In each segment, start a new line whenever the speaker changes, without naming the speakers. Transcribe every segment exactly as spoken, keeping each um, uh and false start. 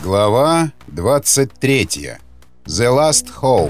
Глава двадцать третья. The Last Hope.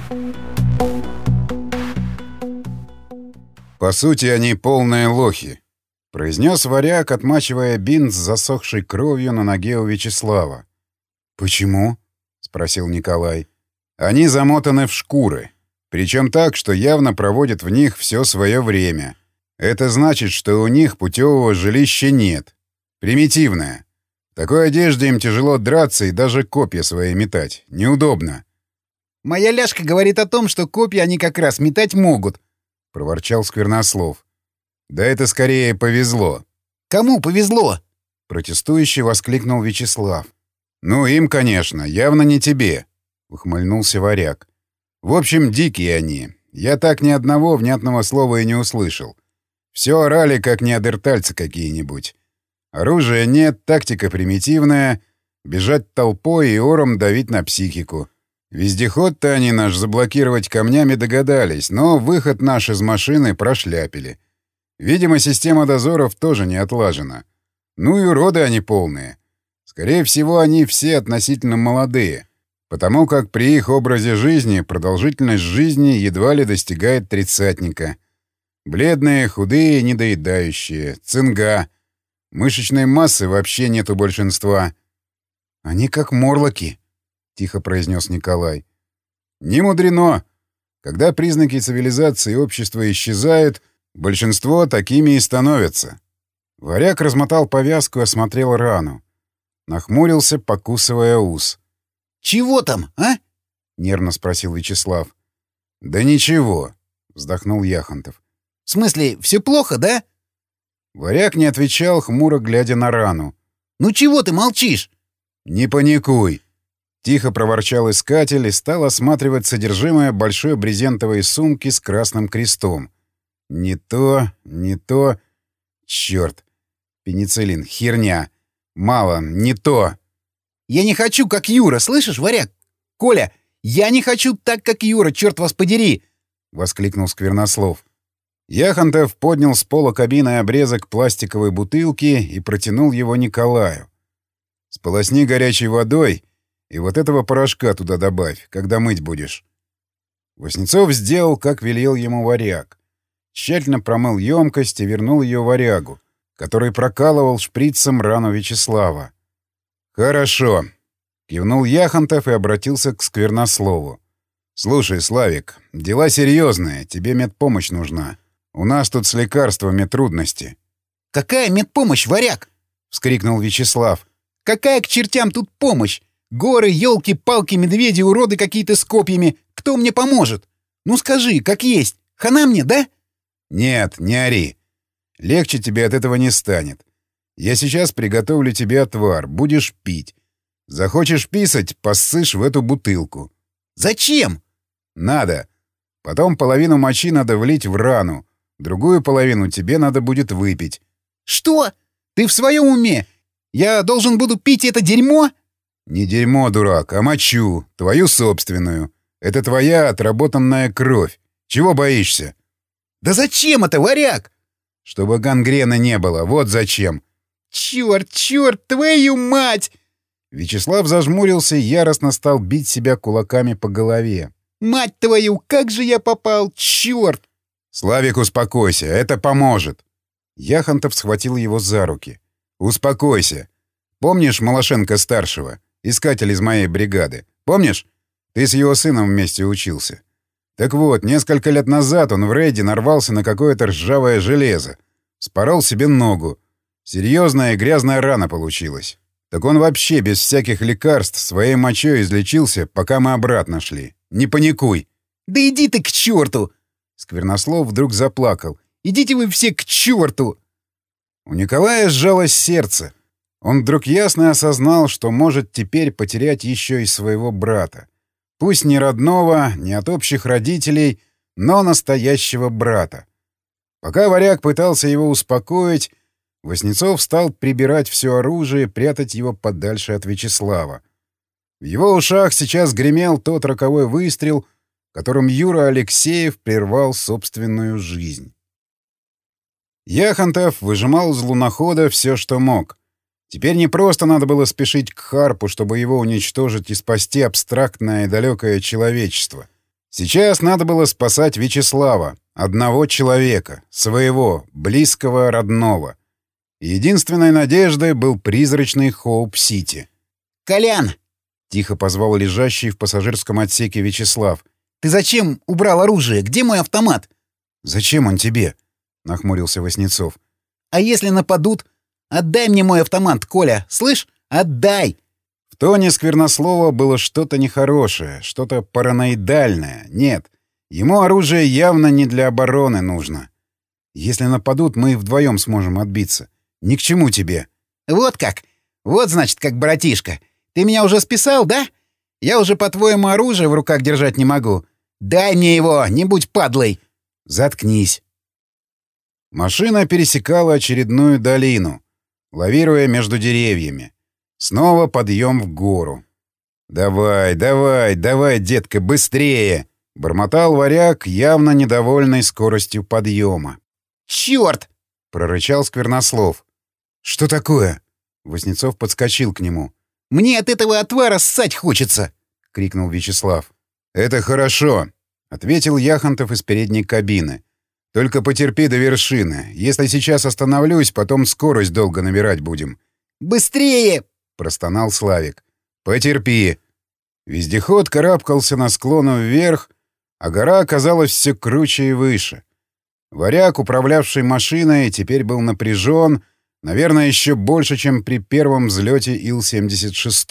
«По сути, они полные лохи», — произнес варяг, отмачивая бинт с засохшей кровью на ноге у Вячеслава. «Почему?» — спросил Николай. «Они замотаны в шкуры, причем так, что явно проводят в них все свое время. Это значит, что у них путевого жилища нет. Примитивное. В такой одежде им тяжело драться и даже копья свои метать. Неудобно».
«Моя ляжка говорит о том, что копья они как раз метать могут», — проворчал Сквернослов.
«Да это скорее повезло».
«Кому повезло?»
— протестующе воскликнул Вячеслав. «Ну, им, конечно, явно не тебе», — ухмыльнулся варяг. «В общем, дикие они. Я так ни одного внятного слова и не услышал. Все орали, как неандертальцы какие-нибудь. Оружия нет, тактика примитивная. Бежать толпой и ором давить на психику. Вездеход-то они наш заблокировать камнями догадались, но выход наш из машины прошляпили. Видимо, система дозоров тоже не отлажена. Ну и уроды они полные. Скорее всего, они все относительно молодые, потому как при их образе жизни продолжительность жизни едва ли достигает тридцатника. Бледные, худые, недоедающие, цинга. Мышечной массы вообще нет у большинства. «Они как морлоки», — тихо произнес Николай. «Не мудрено. Когда признаки цивилизации и общества исчезают, большинство такими и становятся». Варяг размотал повязку и осмотрел рану. Нахмурился, покусывая ус.
«Чего там, а?»
— нервно спросил Вячеслав. «Да ничего», — вздохнул Яхонтов.
«В смысле, все плохо, да?»
Варяг не отвечал, хмуро глядя на рану.
«Ну чего ты молчишь?»
«Не паникуй!» Тихо проворчал искатель и стал осматривать содержимое большой брезентовой сумки с красным крестом. «Не то, не то... Черт! Пенициллин, херня! Мало, не то!»
«Я не хочу, как Юра, слышишь, варяг? Коля, я не хочу так, как Юра, черт вас подери!» — воскликнул Сквернослов.
Яхонтов поднял с пола кабины обрезок пластиковой бутылки и протянул его Николаю. «Сполосни горячей водой и вот этого порошка туда добавь, когда мыть будешь». Васнецов сделал, как велел ему варяг. Тщательно промыл емкость и вернул ее варягу, который прокалывал шприцем рану Вячеслава. «Хорошо», — кивнул Яхонтов и обратился к Сквернослову. «Слушай, Славик, дела серьезные, тебе медпомощь нужна. У нас тут с лекарствами трудности».
«Какая медпомощь, варяг?» — вскрикнул Вячеслав. «Какая к чертям тут помощь? Горы, елки, палки, медведи, уроды какие-то с копьями. Кто мне поможет? Ну скажи, как есть. Хана мне, да?»
«Нет, не ори. Легче тебе от этого не станет. Я сейчас приготовлю тебе отвар, будешь пить. Захочешь писать — поссышь в эту бутылку».
«Зачем?»
«Надо. Потом половину мочи надо влить в рану, другую половину тебе надо будет выпить».
«Что? Ты в своем уме? Я должен буду пить это дерьмо?»
«Не дерьмо, дурак, а мочу, твою собственную. Это твоя отработанная кровь. Чего боишься?»
«Да зачем это, варяг?»
«Чтобы гангрены не было, вот зачем».
«Черт, черт, твою мать!»
Вячеслав зажмурился и яростно стал бить себя кулаками по голове.
«Мать твою, как же я попал, черт!»
«Славик, успокойся, это поможет!» Яхонтов схватил его за руки. «Успокойся. Помнишь Малашенко-старшего, искатель из моей бригады? Помнишь? Ты с его сыном вместе учился. Так вот, несколько лет назад он в рейде нарвался на какое-то ржавое железо. Спорол себе ногу. Серьезная и грязная рана получилась. Так он вообще без всяких лекарств своей мочой излечился, пока мы обратно шли. Не паникуй!»
«Да иди ты к черту!» Сквернослов вдруг заплакал. «Идите вы все к черту!»
У Николая сжалось сердце. Он вдруг ясно осознал, что может теперь потерять еще и своего брата. Пусть не родного, не от общих родителей, но настоящего брата. Пока варяг пытался его успокоить, Васнецов стал прибирать все оружие, прятать его подальше от Вячеслава. В его ушах сейчас гремел тот роковой выстрел, которым Юра Алексеев прервал собственную жизнь. Яхонтов выжимал из лунохода все, что мог. Теперь не просто надо было спешить к Харпу, чтобы его уничтожить и спасти абстрактное и далекое человечество. Сейчас надо было спасать Вячеслава, одного человека, своего, близкого, родного. И единственной надеждой был призрачный Хоуп-Сити.
«Колян!» — тихо позвал лежащий в пассажирском отсеке Вячеслав. «Ты зачем убрал оружие? Где мой автомат?»
«Зачем он тебе?» — нахмурился Васнецов.
«А если нападут? Отдай мне мой автомат, Коля! Слышь? Отдай!»
В тоне Сквернослова было что-то нехорошее, что-то параноидальное. Нет, ему оружие явно не для обороны нужно. Если нападут, мы вдвоем сможем отбиться. Ни к чему тебе.
«Вот как? Вот, значит, как, братишка. Ты меня уже списал, да? Я уже, по-твоему, оружие в руках держать не могу. Дай мне его, не будь падлой!»
«Заткнись!» Машина пересекала очередную долину, лавируя между деревьями. Снова подъем в гору. «Давай, давай, давай, детка, быстрее!» — бормотал Варяг, явно недовольный скоростью подъема.
«Чёрт!»
— прорычал Сквернослов. «Что такое?» — Васнецов подскочил к нему.
«Мне от этого отвара ссать хочется!» — крикнул Вячеслав.
«Это хорошо!» — ответил Яхонтов из передней кабины. «Только потерпи до вершины. Если сейчас остановлюсь, потом скорость долго набирать будем».
«Быстрее!»
— простонал Славик. «Потерпи». Вездеход карабкался на склону вверх, а гора оказалась все круче и выше. Варяг, управлявший машиной, теперь был напряжен, наверное, еще больше, чем при первом взлете Ил семьдесят шесть.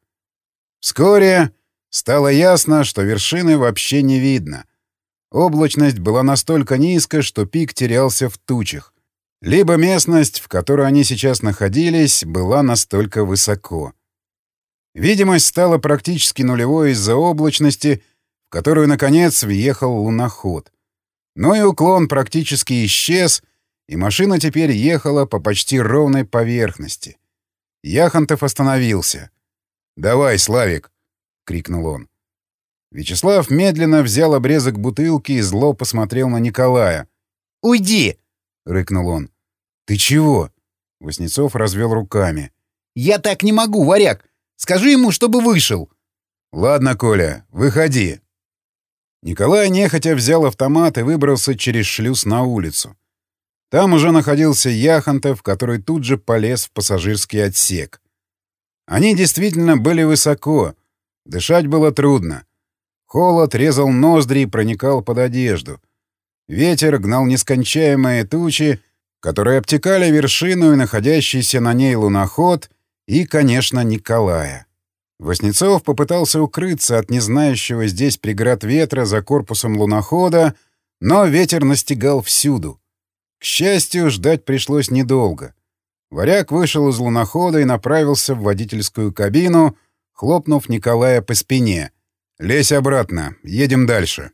Вскоре стало ясно, что вершины вообще не видно. Облачность была настолько низко, что пик терялся в тучах. Либо местность, в которой они сейчас находились, была настолько высоко. Видимость стала практически нулевой из-за облачности, в которую, наконец, въехал луноход. Но и уклон практически исчез, и машина теперь ехала по почти ровной поверхности. Яхонтов остановился. «Давай, Славик!» — крикнул он. Вячеслав медленно взял обрезок бутылки и зло посмотрел на Николая.
«Уйди!»
— рыкнул он. «Ты чего?» — Васнецов развел руками.
«Я так не могу, Варяг! Скажи ему, чтобы вышел!»
«Ладно, Коля, выходи!» Николай нехотя взял автомат и выбрался через шлюз на улицу. Там уже находился Яхонтов, который тут же полез в пассажирский отсек. Они действительно были высоко. Дышать было трудно. Холод резал ноздри и проникал под одежду. Ветер гнал нескончаемые тучи, которые обтекали вершину и находящийся на ней луноход, и, конечно, Николая. Васнецов попытался укрыться от незнающего здесь преград ветра за корпусом лунохода, но ветер настигал всюду. К счастью, ждать пришлось недолго. Варяг вышел из лунохода и направился в водительскую кабину, хлопнув Николая по спине. «Лезь обратно, едем дальше».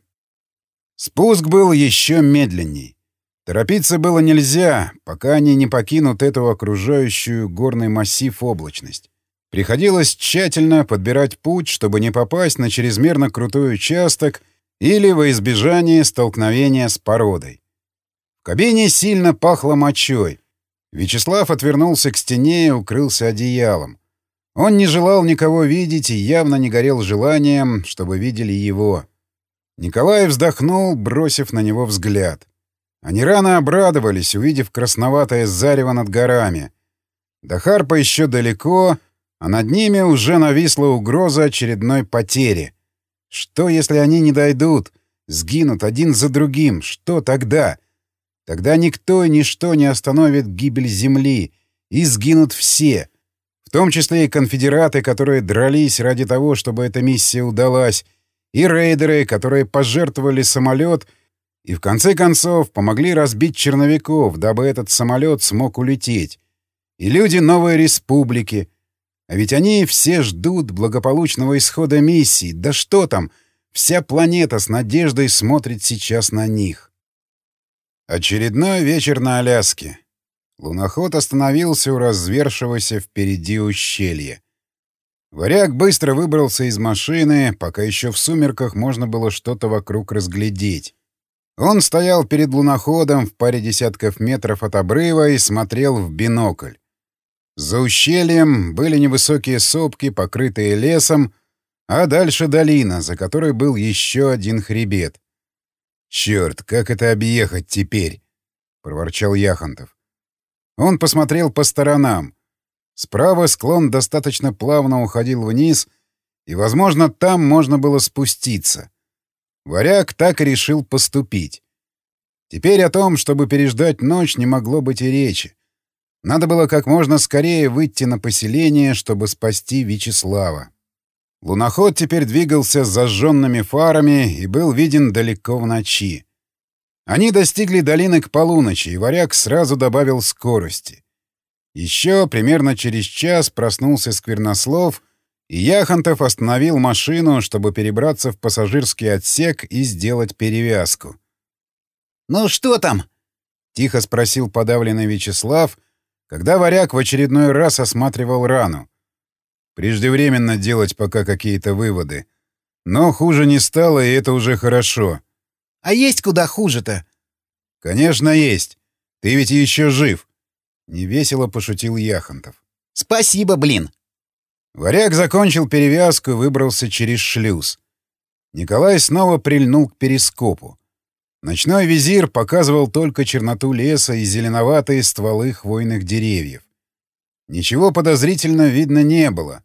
Спуск был еще медленней. Торопиться было нельзя, пока они не покинут эту окружающую горный массив облачность. Приходилось тщательно подбирать путь, чтобы не попасть на чрезмерно крутой участок или во избежание столкновения с породой. В кабине сильно пахло мочой. Вячеслав отвернулся к стене и укрылся одеялом. Он не желал никого видеть и явно не горел желанием, чтобы видели его. Николай вздохнул, бросив на него взгляд. Они рано обрадовались, увидев красноватое зарево над горами. До Харпа еще далеко, а над ними уже нависла угроза очередной потери. Что, если они не дойдут, сгинут один за другим? Что тогда? Тогда никто и ничто не остановит гибель Земли, и сгинут все, в том числе и конфедераты, которые дрались ради того, чтобы эта миссия удалась, и рейдеры, которые пожертвовали самолет и, в конце концов, помогли разбить черновиков, дабы этот самолет смог улететь, и люди Новой Республики. А ведь они все ждут благополучного исхода миссии. Да что там, вся планета с надеждой смотрит сейчас на них. Очередной вечер на Аляске. Луноход остановился у развершегося впереди ущелья. Варяг быстро выбрался из машины, пока еще в сумерках можно было что-то вокруг разглядеть. Он стоял перед луноходом в паре десятков метров от обрыва и смотрел в бинокль. За ущельем были невысокие сопки, покрытые лесом, а дальше долина, за которой был еще один хребет. «Черт, как это объехать теперь?» — проворчал Яхонтов. Он посмотрел по сторонам. Справа склон достаточно плавно уходил вниз, и, возможно, там можно было спуститься. Варяг так и решил поступить. Теперь о том, чтобы переждать ночь, не могло быть и речи. Надо было как можно скорее выйти на поселение, чтобы спасти Вячеслава. Луноход теперь двигался с зажженными фарами и был виден далеко в ночи. Они достигли долины к полуночи, и Варяг сразу добавил скорости. Еще примерно через час проснулся Сквернослов, и Яхонтов остановил машину, чтобы перебраться в пассажирский отсек и сделать перевязку.
«Ну что там?» — тихо спросил подавленный Вячеслав,
когда Варяг в очередной раз осматривал рану. Преждевременно делать пока какие-то выводы. Но хуже не стало, и это уже хорошо.
«А есть куда хуже-то?»
«Конечно, есть. Ты ведь еще жив!» — невесело пошутил Яхонтов.
«Спасибо, блин!»
Варяг закончил перевязку и выбрался через шлюз. Николай снова прильнул к перископу. Ночной визир показывал только черноту леса и зеленоватые стволы хвойных деревьев. Ничего подозрительного видно не было.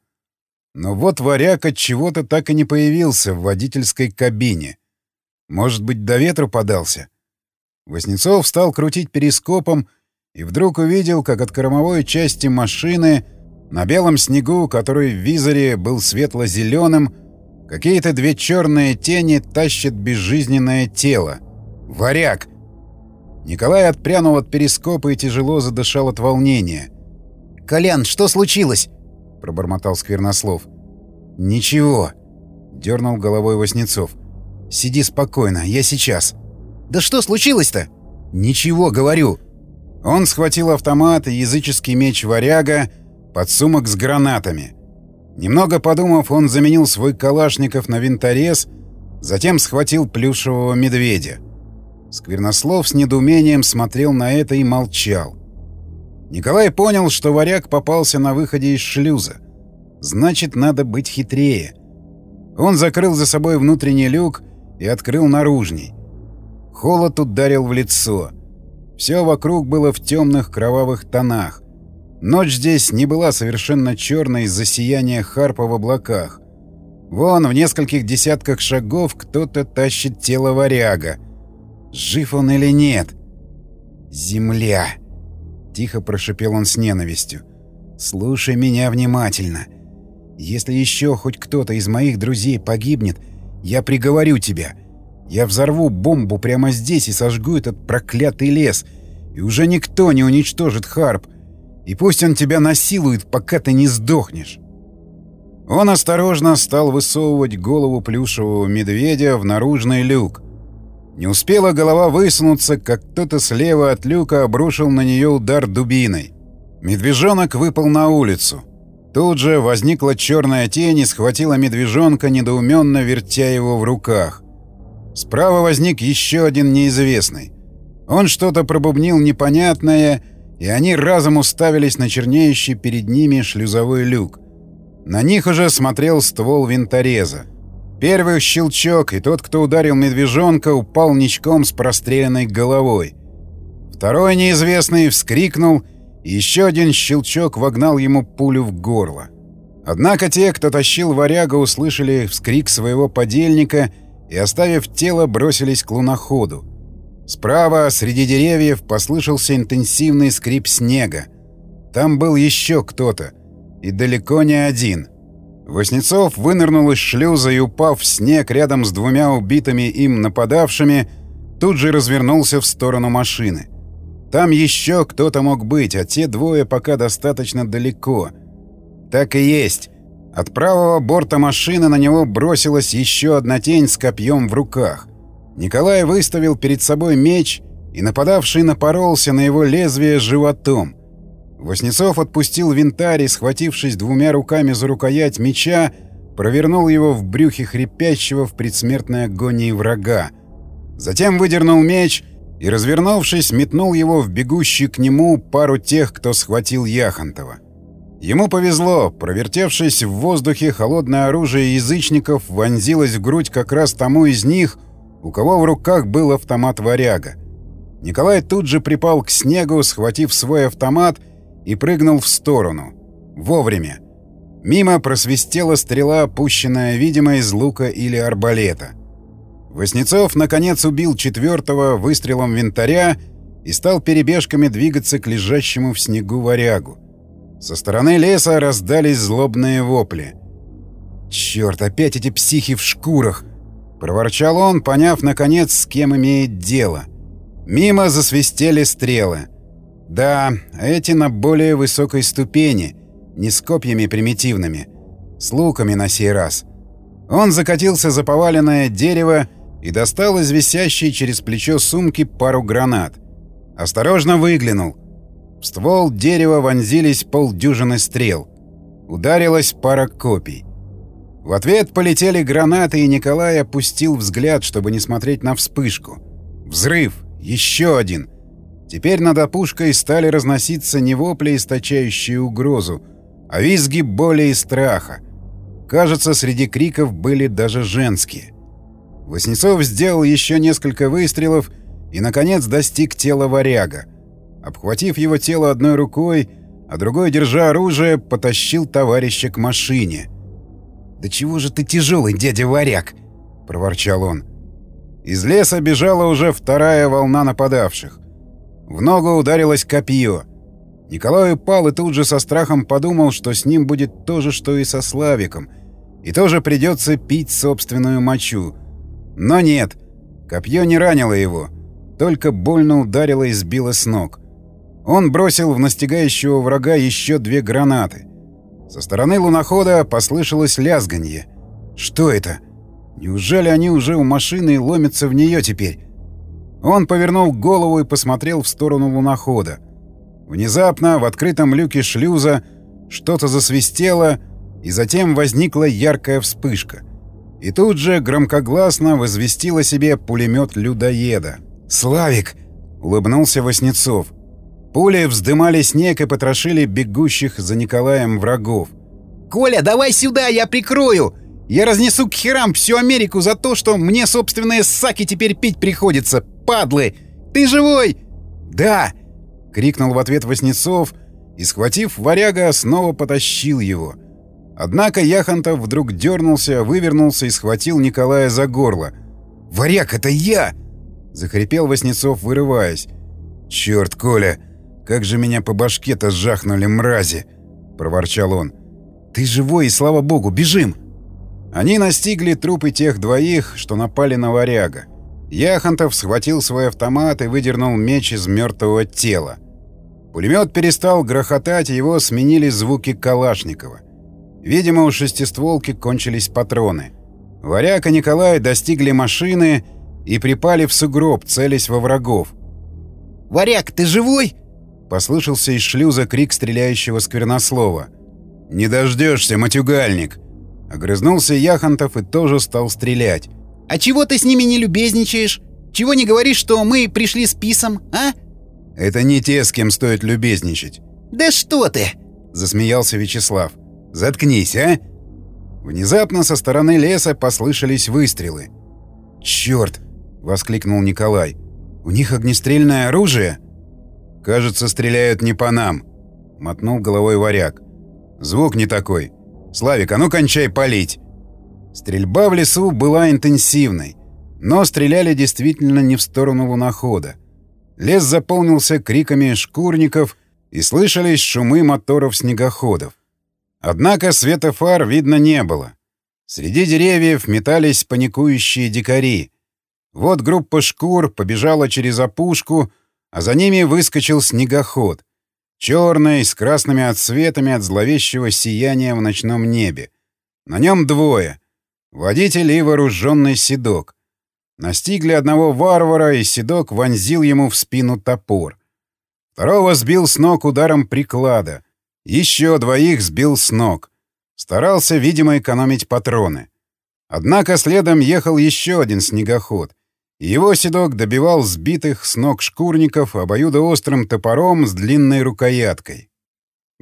Но вот Варяг от чего-то так и не появился в водительской кабине. Может быть, до ветру подался? Воснецов стал крутить перископом и вдруг увидел, как от кормовой части машины на белом снегу, который в визоре был светло-зеленым, какие-то две черные тени тащат безжизненное тело. «Варяг!» Николай отпрянул от перископа и тяжело задышал от волнения.
«Колян, что случилось?»
— пробормотал Сквернослов. «Ничего», — дернул головой Воснецов. «Сиди спокойно, я сейчас».
«Да что случилось-то?»
«Ничего, говорю». Он схватил автомат и языческий меч Варяга, подсумок с гранатами. Немного подумав, он заменил свой калашников на винторез, затем схватил плюшевого медведя. Сквернослов с недоумением смотрел на это и молчал. Николай понял, что Варяг попался на выходе из шлюза. Значит, надо быть хитрее. Он закрыл за собой внутренний люк и открыл наружный. Холод ударил в лицо. Все вокруг было в темных кровавых тонах. Ночь здесь не была совершенно черной из-за сияния харпа в облаках. Вон, в нескольких десятках шагов кто-то тащит тело Варяга. Жив он или нет? «Земля!» — тихо прошипел он с ненавистью. «Слушай меня внимательно. Если еще хоть кто-то из моих друзей погибнет, я приговорю тебя. Я взорву бомбу прямо здесь и сожгу этот проклятый лес, и уже никто не уничтожит Харп. И пусть он тебя насилует, пока ты не сдохнешь». Он осторожно стал высовывать голову плюшевого медведя в наружный люк. Не успела голова высунуться, как кто-то слева от люка обрушил на нее удар дубиной. Медвежонок выпал на улицу. Тут же возникла черная тень и схватила медвежонка, недоуменно вертя его в руках. Справа возник еще один неизвестный. Он что-то пробубнил непонятное, и они разом уставились на чернеющий перед ними шлюзовой люк. На них уже смотрел ствол винтореза. Первый щелчок, и тот, кто ударил медвежонка, упал ничком с простреленной головой. Второй неизвестный вскрикнул, и еще один щелчок вогнал ему пулю в горло. Однако те, кто тащил Варяга, услышали вскрик своего подельника и, оставив тело, бросились к луноходу. Справа, среди деревьев, послышался интенсивный скрип снега. Там был еще кто-то, и далеко не один. Воснецов вынырнул из шлюза и, упав в снег рядом с двумя убитыми им нападавшими, тут же развернулся в сторону машины. Там еще кто-то мог быть, а те двое пока достаточно далеко. Так и есть. От правого борта машины на него бросилась еще одна тень с копьем в руках. Николай выставил перед собой меч, и нападавший напоролся на его лезвие животом. Воснецов отпустил винтарь и, схватившись двумя руками за рукоять меча, провернул его в брюхе хрипящего в предсмертной агонии врага. Затем выдернул меч и, развернувшись, метнул его в бегущую к нему пару тех, кто схватил Яхонтова. Ему повезло, провертевшись в воздухе, холодное оружие язычников вонзилось в грудь как раз тому из них, у кого в руках был автомат «Варяга». Николай тут же припал к снегу, схватив свой автомат, и прыгнул в сторону. Вовремя. Мимо просвистела стрела, пущенная, видимо, из лука или арбалета. Васнецов, наконец, убил четвертого выстрелом винтаря и стал перебежками двигаться к лежащему в снегу «Варягу». Со стороны леса раздались злобные вопли. «Чёрт, опять эти психи в шкурах!» — проворчал он, поняв, наконец, с кем имеет дело. Мимо засвистели стрелы. Да, эти на более высокой ступени, не с копьями примитивными, с луками на сей раз. Он закатился за поваленное дерево и достал из висящей через плечо сумки пару гранат. Осторожно выглянул. В ствол дерева вонзились полдюжины стрел. Ударилась пара копий. В ответ полетели гранаты, и Николай опустил взгляд, чтобы не смотреть на вспышку. Взрыв! Еще один! Теперь над опушкой стали разноситься не вопли, источающие угрозу, а визги боли и страха. Кажется, среди криков были даже женские. Васнецов сделал еще несколько выстрелов и, наконец, достиг тела «Варяга». Обхватив его тело одной рукой, а другой, держа оружие, потащил товарища к машине. «Да чего же ты тяжелый, дядя Варяг?» — проворчал он. Из леса бежала уже вторая волна нападавших. В ногу ударилось копье. Николай упал и тут же со страхом подумал, что с ним будет то же, что и со Славиком, и тоже придется пить собственную мочу. Но нет, копье не ранило его, только больно ударило и сбило с ног. Он бросил в настигающего врага еще две гранаты. Со стороны лунохода послышалось лязганье. Что это? Неужели они уже у машины и ломятся в нее теперь? Он повернул голову и посмотрел в сторону лунохода. Внезапно в открытом люке шлюза что-то засвистело, и затем возникла яркая вспышка. И тут же громкогласно возвестил о себе пулемет людоеда. «Славик!» — улыбнулся Васнецов. Пули вздымали снег и потрошили бегущих за Николаем врагов.
«Коля, давай сюда, я прикрою! Я разнесу к херам всю Америку за то, что мне собственные саки теперь пить приходится, падлы! Ты живой?»
«Да!» — крикнул в ответ Васнецов и, схватив «Варяга», снова потащил его. Однако Яхонтов вдруг дернулся, вывернулся и схватил Николая за горло. «Варяг, это я!» — захрипел Васнецов, вырываясь. «Чёрт, Коля, как же меня по башке-то жахнули, мрази!» — проворчал он. «Ты живой, и слава богу, бежим!» Они настигли трупы тех двоих, что напали на «Варяга». Яхонтов схватил свой автомат и выдернул меч из мертвого тела. Пулемет перестал грохотать, и его сменили звуки Калашникова. Видимо, у шестистволки кончились патроны. «Варяг» и Николай достигли машины и припали в сугроб, целясь во врагов.
«Варяг, ты живой?»
— послышался из шлюза крик стреляющего сквернослова. «Не дождешься, матюгальник!» Огрызнулся Яхонтов и тоже стал стрелять.
«А чего ты с ними не любезничаешь? Чего не говоришь, что мы пришли с писом, а?»
«Это не те, с кем стоит любезничать».
«Да что ты!»
— засмеялся Вячеслав. «Заткнись, а!» Внезапно со стороны леса послышались выстрелы. «Чёрт!» — воскликнул Николай. «У них огнестрельное оружие?» «Кажется, стреляют не по нам», — мотнул головой Варяг. «Звук не такой. Славик, а ну кончай палить!» Стрельба в лесу была интенсивной, но стреляли действительно не в сторону лунохода. Лес заполнился криками шкурников и слышались шумы моторов снегоходов. Однако света фар видно не было. Среди деревьев метались паникующие дикари. Вот группа шкур побежала через опушку, а за ними выскочил снегоход. Черный, с красными отсветами от зловещего сияния в ночном небе. На нем двое. Водитель и вооруженный седок. Настигли одного варвара, и седок вонзил ему в спину топор. Второго сбил с ног ударом приклада. Еще двоих сбил с ног. Старался, видимо, экономить патроны. Однако следом ехал еще один снегоход. И его седок добивал сбитых с ног шкурников обоюдоострым топором с длинной рукояткой.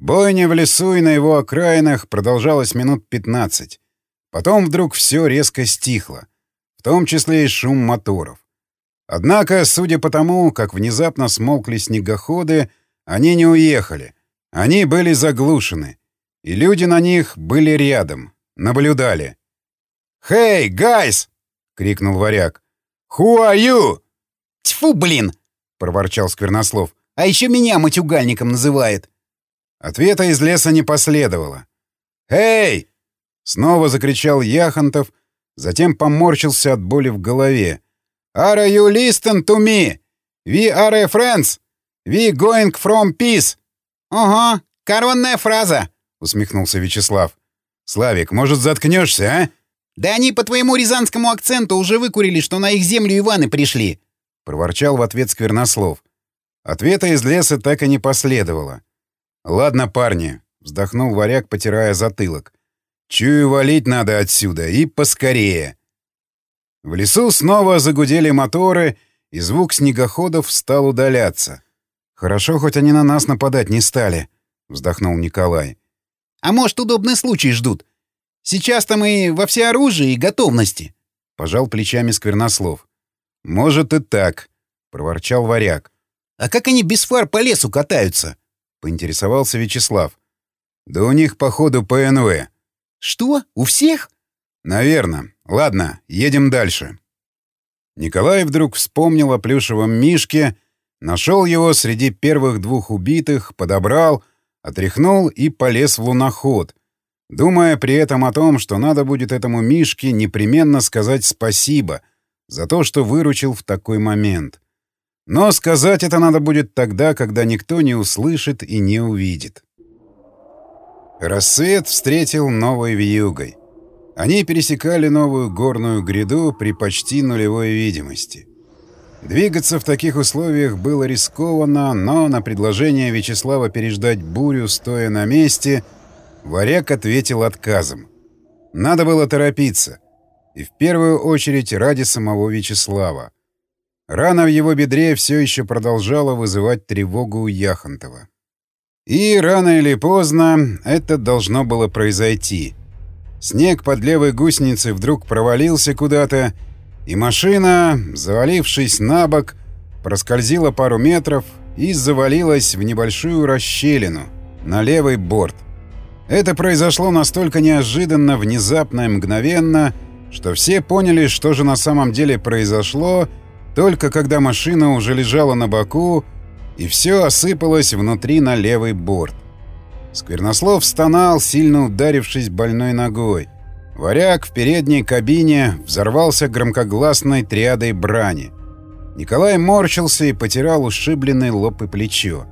Бойня в лесу и на его окраинах продолжалась минут пятнадцать. Потом вдруг все резко стихло, в том числе и шум моторов. Однако, судя по тому, как внезапно смолкли снегоходы, они не уехали. Они были заглушены. И люди на них были рядом, наблюдали. «Хей, гайс!» — крикнул Варяг. «Who are you?»
«Тьфу, блин!» — проворчал Сквернослов. «А еще меня матюгальником называет!»
Ответа из леса не последовало. «Эй!» — снова закричал Яхонтов, затем поморщился от боли в голове. «Are you listen to me? We are a friends. We going from peace».
«Ага, коронная фраза!» — усмехнулся Вячеслав.
«Славик, может, заткнешься, а?»
«Да они по твоему рязанскому акценту уже выкурили, что на их землю Иваны пришли!»
— проворчал в ответ Сквернослов. Ответа из леса так и не последовало. «Ладно, парни», — вздохнул Варяг, потирая затылок. «Чую, валить надо отсюда, и поскорее». В лесу снова загудели моторы, и звук снегоходов стал удаляться. «Хорошо, хоть они на нас нападать не стали», — вздохнул Николай.
«А может, удобный случай ждут? Сейчас-то мы во всеоружии и готовности», — пожал плечами Сквернослов.
«Может и так», — проворчал Варяг.
«А как они без фар по лесу катаются?»
— поинтересовался Вячеслав. «Да у них, походу, ПНВ».
«Что? У всех?»
«Наверно. Ладно, едем дальше». Николай вдруг вспомнил о плюшевом мишке, нашел его среди первых двух убитых, подобрал, отряхнул и полез в луноход, думая при этом о том, что надо будет этому мишке непременно сказать спасибо за то, что выручил в такой момент. Но сказать это надо будет тогда, когда никто не услышит и не увидит. Рассвет встретил новой вьюгой. Они пересекали новую горную гряду при почти нулевой видимости. Двигаться в таких условиях было рискованно, но на предложение Вячеслава переждать бурю, стоя на месте, Варяг ответил отказом. Надо было торопиться. И в первую очередь ради самого Вячеслава. Рана в его бедре все еще продолжала вызывать тревогу у Яхонтова. И рано или поздно это должно было произойти. Снег под левой гусеницей вдруг провалился куда-то, и машина, завалившись на бок, проскользила пару метров и завалилась в небольшую расщелину на левый борт. Это произошло настолько неожиданно, внезапно и мгновенно, что все поняли, что же на самом деле произошло, только когда машина уже лежала на боку, и все осыпалось внутри на левый борт. Сквернослов стонал, сильно ударившись больной ногой. Варяг в передней кабине взорвался громкогласной триадой брани. Николай морщился и потирал ушибленный лоб и плечо.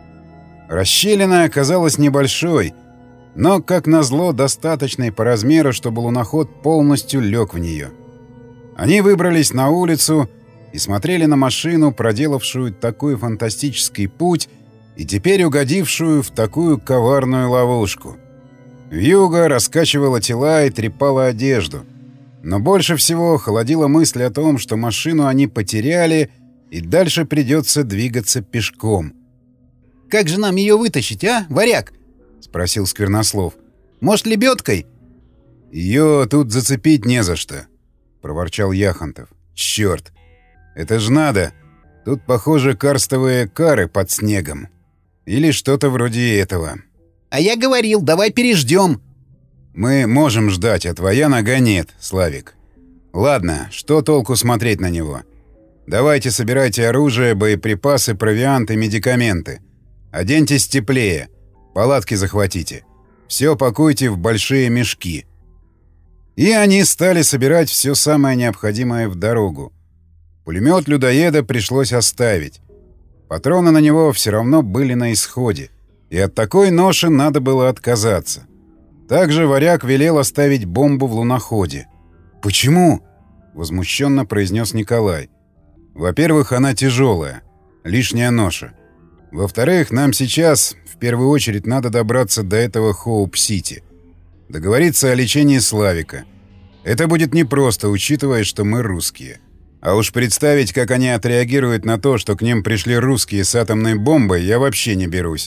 Расщелина оказалась небольшой, но, как назло, достаточной по размеру, чтобы луноход полностью лег в нее. Они выбрались на улицу и смотрели на машину, проделавшую такой фантастический путь и теперь угодившую в такую коварную ловушку. Вьюга раскачивала тела и трепала одежду. Но больше всего холодила мысль о том, что машину они потеряли, и дальше придется двигаться пешком.
«Как же нам ее вытащить, а, Варяг?» — спросил Сквернослов. «Может, лебедкой?»
«Ее тут зацепить не за что», — проворчал Яхонтов. «Черт! Это ж надо! Тут, похоже, карстовые кары под снегом. Или что-то вроде этого».
«А я говорил, давай переждем».
«Мы можем ждать, а твоя нога нет, Славик. Ладно, что толку смотреть на него? Давайте собирайте оружие, боеприпасы, провиант и медикаменты. Оденьтесь теплее, палатки захватите. Все пакуйте в большие мешки». И они стали собирать все самое необходимое в дорогу. Пулемет людоеда пришлось оставить. Патроны на него все равно были на исходе, и от такой ноши надо было отказаться. Также Варяг велел оставить бомбу в луноходе. «Почему?» — возмущенно произнес Николай. «Во-первых, она тяжелая, лишняя ноша. Во-вторых, нам сейчас в первую очередь надо добраться до этого Хоуп-Сити. Договориться о лечении Славика. Это будет непросто, учитывая, что мы русские. А уж представить, как они отреагируют на то, что к ним пришли русские с атомной бомбой, я вообще не берусь.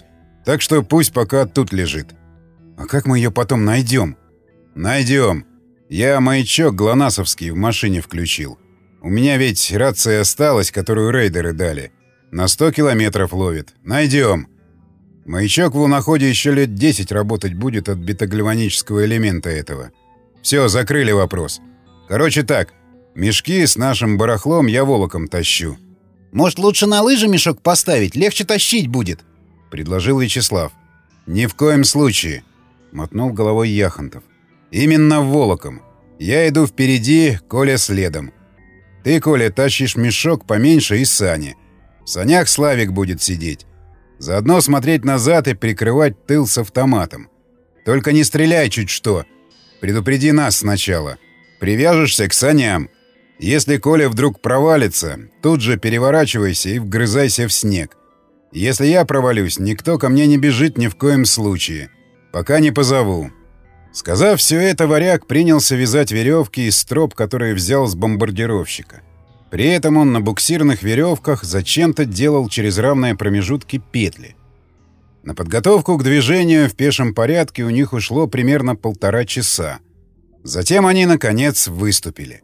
Так что пусть пока тут лежит.
А как мы ее потом найдем?
Найдем. Я маячок глонасовский в машине включил. У меня ведь рация осталась, которую рейдеры дали. На сто километров ловит. Найдем. Маячок в луноходе еще лет десять работать будет от бета-гальванического элемента этого. Все, закрыли вопрос. Короче так, мешки с нашим барахлом я волоком тащу.
Может, лучше на лыжи мешок поставить? Легче тащить будет,
— предложил Вячеслав. Ни в коем случае, — мотнул головой Яхонтов. Именно волоком. Я иду впереди, Коля следом. Ты, Коля, тащишь мешок поменьше и сани. В санях Славик будет сидеть. Заодно смотреть назад и прикрывать тыл с автоматом. Только не стреляй чуть что. Предупреди нас сначала. Привяжешься к саням. Если Коля вдруг провалится, тут же переворачивайся и вгрызайся в снег. Если я провалюсь, никто ко мне не бежит ни в коем случае. Пока не позову. Сказав все это, варяг принялся вязать веревки из строп, которые взял с бомбардировщика. При этом он на буксирных веревках зачем-то делал через равные промежутки петли. На подготовку к движению в пешем порядке у них ушло примерно полтора часа. Затем они, наконец, выступили.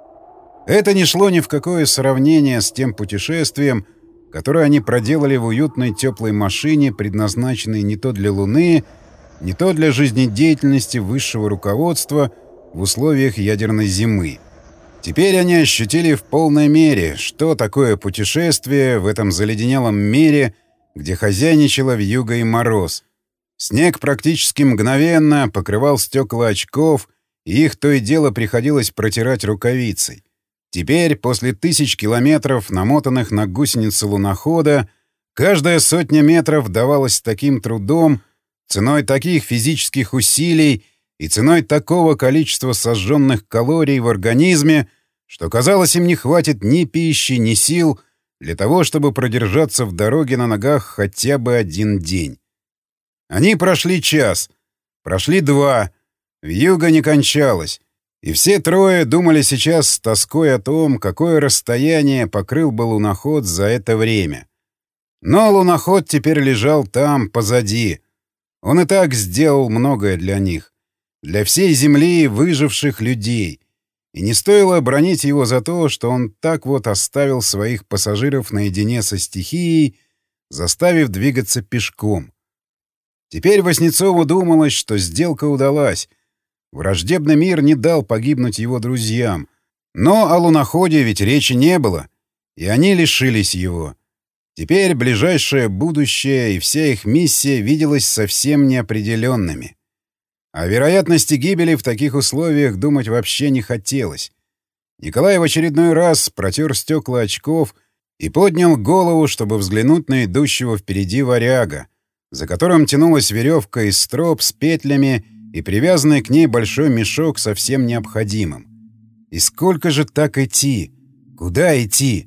Это не шло ни в какое сравнение с тем путешествием, которое они проделали в уютной теплой машине, предназначенной не то для Луны, не то для жизнедеятельности высшего руководства в условиях ядерной зимы. Теперь они ощутили в полной мере, что такое путешествие в этом заледенелом мире, где хозяйничала вьюга и мороз. Снег практически мгновенно покрывал стекла очков, и их то и дело приходилось протирать рукавицей. Теперь, после тысяч километров, намотанных на гусеницы лунохода, каждая сотня метров давалась с таким трудом, ценой таких физических усилий и ценой такого количества сожженных калорий в организме, что, казалось, им не хватит ни пищи, ни сил для того, чтобы продержаться в дороге на ногах хотя бы один день. Они прошли час, прошли два, вьюга не кончалась, и все трое думали сейчас с тоской о том, какое расстояние покрыл бы луноход за это время. Но луноход теперь лежал там, позади. Он и так сделал многое для них, для всей Земли выживших людей, и не стоило бранить его за то, что он так вот оставил своих пассажиров наедине со стихией, заставив двигаться пешком. Теперь Васнецову думалось, что сделка удалась. Враждебный мир не дал погибнуть его друзьям. Но о луноходе ведь речи не было, и они лишились его. Теперь ближайшее будущее и вся их миссия виделась совсем неопределенными. О вероятности гибели в таких условиях думать вообще не хотелось. Николай в очередной раз протер стекла очков и поднял голову, чтобы взглянуть на идущего впереди варяга, за которым тянулась веревка из строп с петлями и привязанный к ней большой мешок со всем необходимым. И сколько же так идти? Куда идти?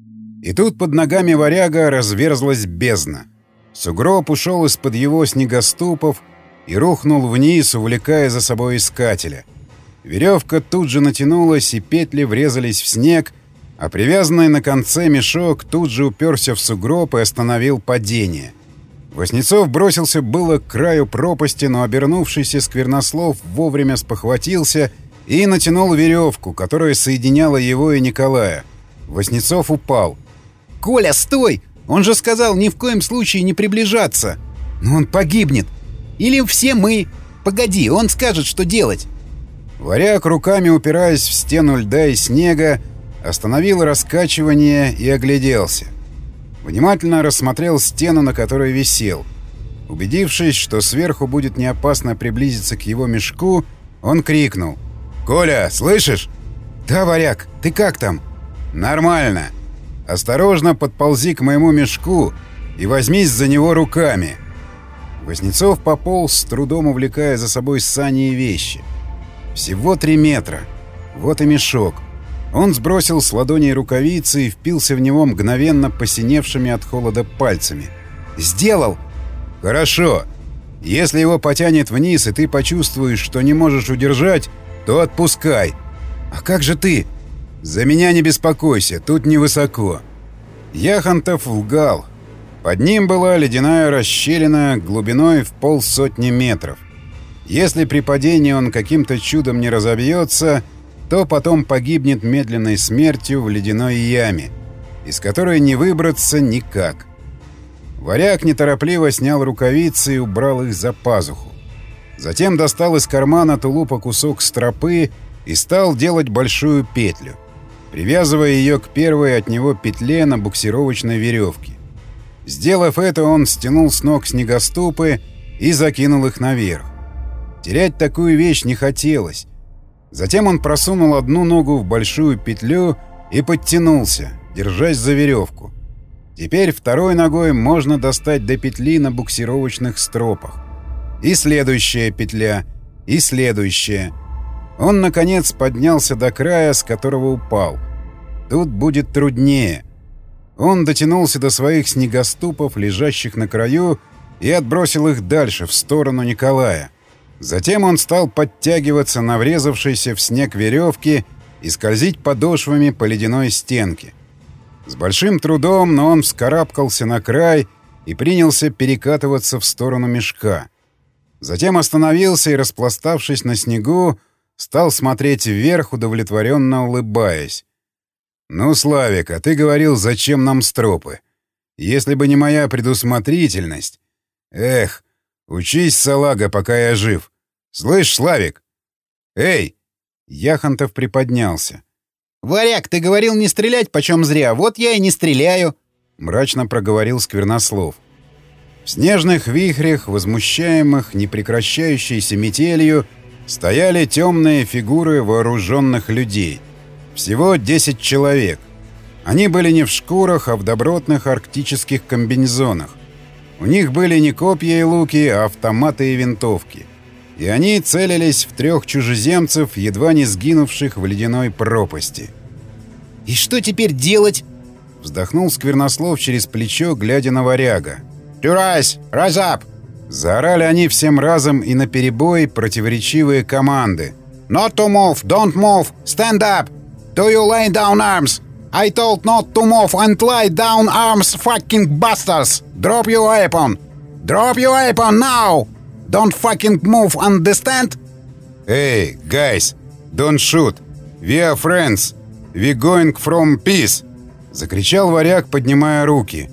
И тут под ногами варяга разверзлась бездна. Сугроб ушел из-под его снегоступов и рухнул вниз, увлекая за собой искателя. Веревка тут же натянулась, и петли врезались в снег, а привязанный на конце мешок тут же уперся в сугроб и остановил падение. Васнецов бросился было к краю пропасти, но обернувшийся Сквернослов вовремя спохватился и натянул веревку, которая соединяла его и Николая. Васнецов упал.
«Коля, стой! Он же сказал ни в коем случае не приближаться! Но он погибнет! Или все мы! Погоди, он скажет, что делать!»
Варяг, руками упираясь в стену льда и снега, остановил раскачивание и огляделся. Внимательно рассмотрел стену, на которой висел. Убедившись, что сверху будет не опасно приблизиться к его мешку, он крикнул: «Коля, слышишь?»
«Да, варяг, ты как там?»
«Нормально. Осторожно подползи к моему мешку и возьмись за него руками». Васнецов пополз, с трудом увлекая за собой сани и вещи. Всего три метра. Вот и мешок. Он сбросил с ладоней рукавицы и впился в него мгновенно посиневшими от холода пальцами. «Сделал!» «Хорошо. Если его потянет вниз, и ты почувствуешь, что не можешь удержать, то отпускай.
А как же ты?»
«За меня не беспокойся, тут невысоко». Яхонтов лгал. Под ним была ледяная расщелина глубиной в полсотни метров. Если при падении он каким-то чудом не разобьется, то потом погибнет медленной смертью в ледяной яме, из которой не выбраться никак. Варяг неторопливо снял рукавицы и убрал их за пазуху. Затем достал из кармана тулупа кусок стропы и стал делать большую петлю, привязывая ее к первой от него петле на буксировочной веревке. Сделав это, он стянул с ног снегоступы и закинул их наверх. Терять такую вещь не хотелось. Затем он просунул одну ногу в большую петлю и подтянулся, держась за веревку. Теперь второй ногой можно достать до петли на буксировочных стропах. И следующая петля, и следующая. Он, наконец, поднялся до края, с которого упал. Тут будет труднее. Он дотянулся до своих снегоступов, лежащих на краю, и отбросил их дальше, в сторону Николая. Затем он стал подтягиваться на врезавшейся в снег веревке и скользить подошвами по ледяной стенке. С большим трудом, но он вскарабкался на край и принялся перекатываться в сторону мешка. Затем остановился и, распластавшись на снегу, стал смотреть вверх, удовлетворенно улыбаясь. «Ну, Славик, а ты говорил, зачем нам стропы? Если бы не моя предусмотрительность... Эх, учись, салага, пока я жив. Слышь, Славик? Эй!» Яхонтов приподнялся.
«Варяг, ты говорил не стрелять почем зря, вот я и не стреляю», — мрачно проговорил Сквернослов.
В снежных вихрях, возмущаемых непрекращающейся метелью, стояли темные фигуры вооруженных людей. Всего десять человек. Они были не в шкурах, а в добротных арктических комбинезонах. У них были не копья и луки, а автоматы и винтовки. И они целились в трех чужеземцев, едва не сгинувших в ледяной пропасти.
«И что теперь делать?»
— вздохнул Сквернослов через плечо, глядя на Варяга.
«To rise! Rise up!»
Заорали они всем разом и наперебой противоречивые команды.
«Not to move! Don't move! Stand up! Do you lay down arms? I told not to move and lay down arms, fucking bastards! Drop your weapon! Drop your weapon now! Don't fucking move, understand?»
«Hey, guys! Don't shoot! We are friends! We going from peace!» — закричал Варяг, поднимая руки.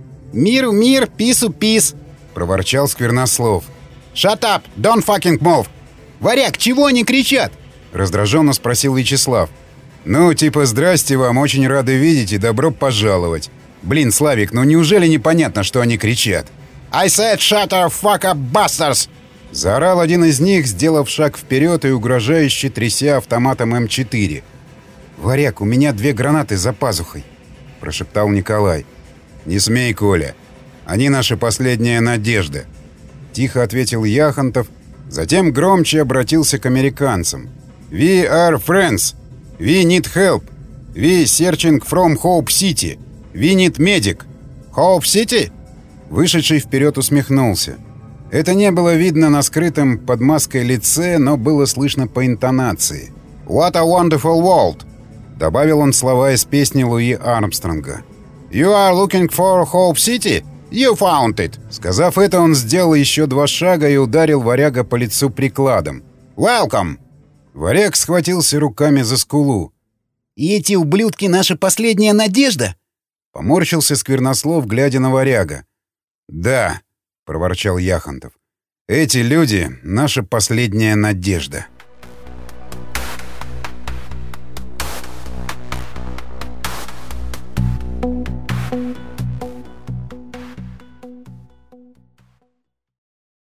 «Миру мир, пису пис!»
— проворчал Сквернослов.
«Shut up! Don't fucking move!» «Варяг, чего они кричат?»
— раздраженно спросил Вячеслав. «Ну, типа, здрасте вам, очень рады видеть и добро пожаловать. Блин, Славик, ну неужели непонятно, что они кричат?»
«I said shut the fuck up, bastards!»
— заорал один из них, сделав шаг вперед и угрожающе тряся автоматом эм четыре. «Варяг, у меня две гранаты за пазухой», — прошептал Николай. «Не смей, Коля. Они наша последняя надежда», — тихо ответил Яхонтов, затем громче обратился к американцам. «We are friends. We need help. We searching from Hope City. We need medic».
«Hope City?»
Вышедший вперед усмехнулся. Это не было видно на скрытом под маской лице, но было слышно по интонации.
«What a wonderful world!»
Добавил он слова из песни Луи Армстронга.
«You are looking for Hope City? You found it!»
Сказав это, он сделал еще два шага и ударил Варяга по лицу прикладом.
«Welcome!»
Варяг схватился руками за скулу.
«И эти ублюдки — наша последняя надежда?»
Поморщился Сквернослов, глядя на Варяга. «Да», — проворчал Яхонтов. «Эти люди — наша последняя надежда».